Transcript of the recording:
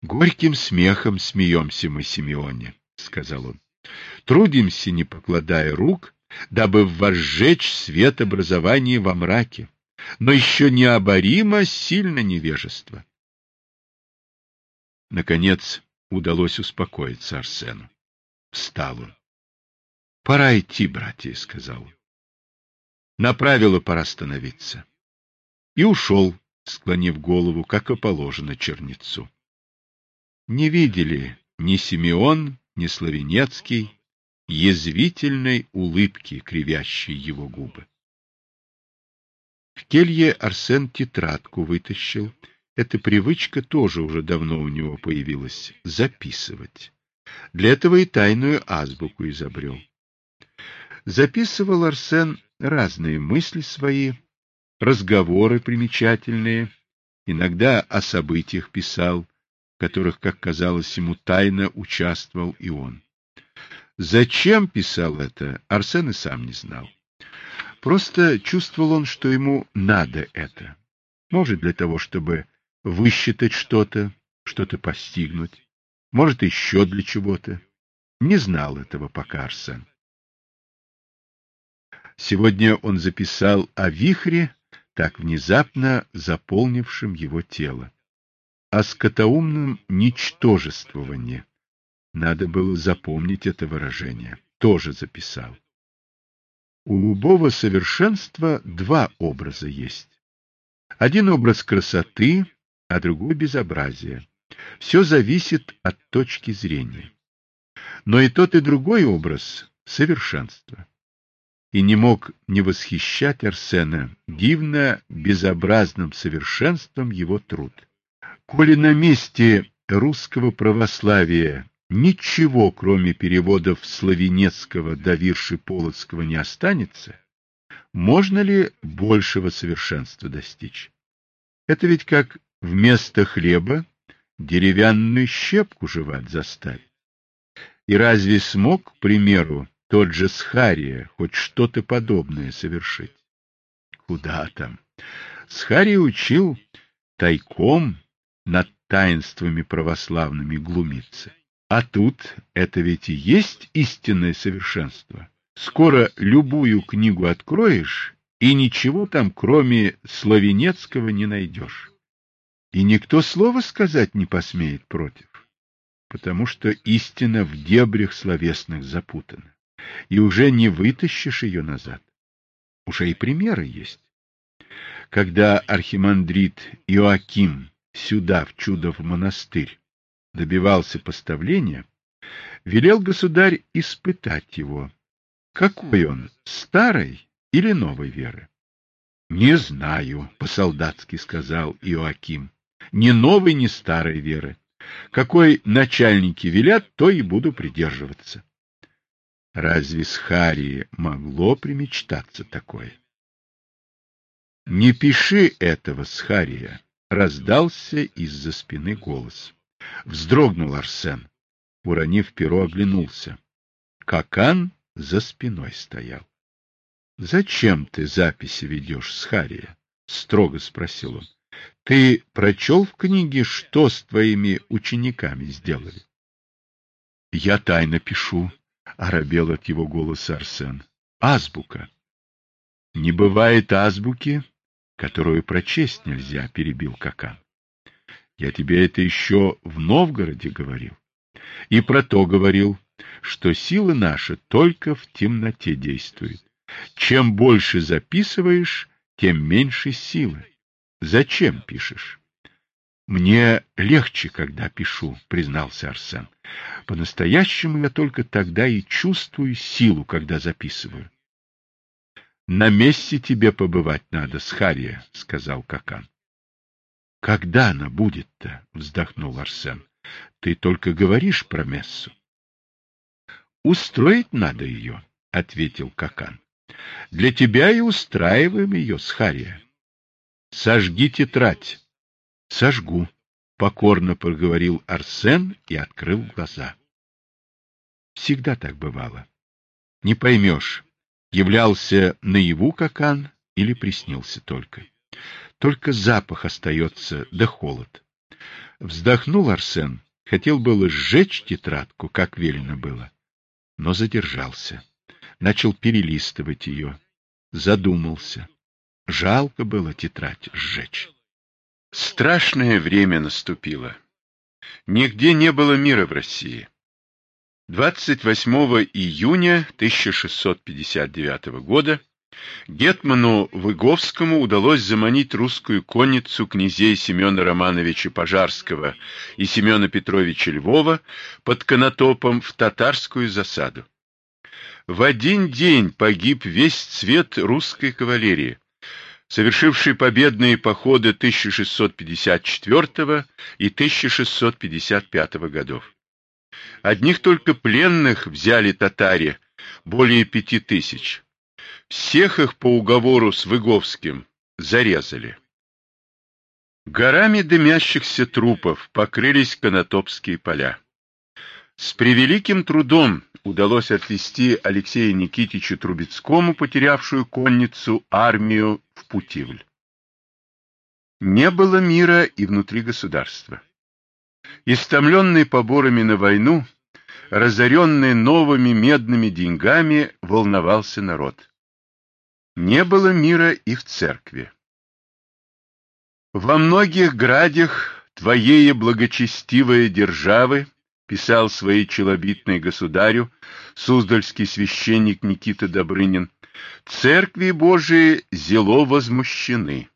Горьким смехом смеемся мы, Симеоне, — сказал он. Трудимся, не покладая рук, дабы возжечь свет образования во мраке, но еще необоримо сильно невежество. Наконец удалось успокоиться Арсену. Встал он. — Пора идти, братья, — сказал он. На правило пора становиться. И ушел, склонив голову, как и положено чернецу. Не видели ни Симеон, ни Славенецкий язвительной улыбки, кривящей его губы. В келье Арсен тетрадку вытащил. Эта привычка тоже уже давно у него появилась — записывать. Для этого и тайную азбуку изобрел. Записывал Арсен разные мысли свои, разговоры примечательные, иногда о событиях писал, в которых, как казалось ему, тайно участвовал и он. Зачем писал это, Арсен и сам не знал. Просто чувствовал он, что ему надо это. Может, для того, чтобы высчитать что-то, что-то постигнуть. Может, еще для чего-то. Не знал этого пока Арсен. Сегодня он записал о вихре, так внезапно заполнившем его тело. О скотоумном ничтожествовании. Надо было запомнить это выражение. Тоже записал. У любого совершенства два образа есть. Один образ красоты, а другой безобразия. Все зависит от точки зрения. Но и тот, и другой образ — совершенство. И не мог не восхищать Арсена дивно безобразным совершенством его труд. Коли на месте русского православия ничего, кроме переводов Славенецкого до Вирши Полоцкого, не останется, можно ли большего совершенства достичь? Это ведь как вместо хлеба деревянную щепку жевать заставить. И разве смог, к примеру, тот же Схария хоть что-то подобное совершить? Куда там? Схария учил тайком над таинствами православными глумиться. А тут это ведь и есть истинное совершенство. Скоро любую книгу откроешь, и ничего там, кроме Славенецкого, не найдешь. И никто слова сказать не посмеет против, потому что истина в дебрях словесных запутана, и уже не вытащишь ее назад. Уже и примеры есть. Когда архимандрит Иоаким сюда, в Чудов монастырь, добивался поставления, велел государь испытать его, какой он, старой или новой веры. — Не знаю, — по-солдатски сказал Иоаким, — ни новой, ни старой веры. Какой начальники велят, то и буду придерживаться. Разве Схарии могло примечтаться такое? — Не пиши этого, Схария, — раздался из-за спины голос. Вздрогнул Арсен, уронив перо, оглянулся. Какан за спиной стоял. — Зачем ты записи ведешь, Схария? — строго спросил он. — Ты прочел в книге, что с твоими учениками сделали? — Я тайно пишу, — оробел от его голоса Арсен. — Азбука. — Не бывает азбуки, которую прочесть нельзя, — перебил Какан. — Я тебе это еще в Новгороде говорил. И про то говорил, что сила наша только в темноте действует. Чем больше записываешь, тем меньше силы. Зачем пишешь? — Мне легче, когда пишу, — признался Арсен. — По-настоящему я только тогда и чувствую силу, когда записываю. — На месте тебе побывать надо, Схария, — сказал Какан. — Когда она будет-то? — вздохнул Арсен. — Ты только говоришь про мессу. — Устроить надо ее, — ответил Какан. — Для тебя и устраиваем ее, Схария. — Сожги тетрадь. — Сожгу, — покорно проговорил Арсен и открыл глаза. Всегда так бывало. Не поймешь, являлся наяву Какан или приснился только. Только запах остается, да холод. Вздохнул Арсен, хотел было сжечь тетрадку, как велено было, но задержался. Начал перелистывать ее, задумался. Жалко было тетрадь сжечь. Страшное время наступило. Нигде не было мира в России. 28 июня 1659 года гетману Выговскому удалось заманить русскую конницу князей Семена Романовича Пожарского и Семена Петровича Львова под Конотопом в татарскую засаду. В один день погиб весь цвет русской кавалерии, совершившей победные походы 1654 и 1655 годов. Одних только пленных взяли татаре более 5000. Всех их по уговору с Выговским зарезали. Горами дымящихся трупов покрылись Конотопские поля. С превеликим трудом удалось отвести Алексею Никитичу Трубецкому, потерявшую конницу, армию в Путивль. Не было мира и внутри государства. Истомленный поборами на войну, разоренный новыми медными деньгами, волновался народ. Не было мира и в церкви. «Во многих градях твоей благочестивой державы», писал своей челобитной государю суздальский священник Никита Добрынин, «церкви Божии зело возмущены.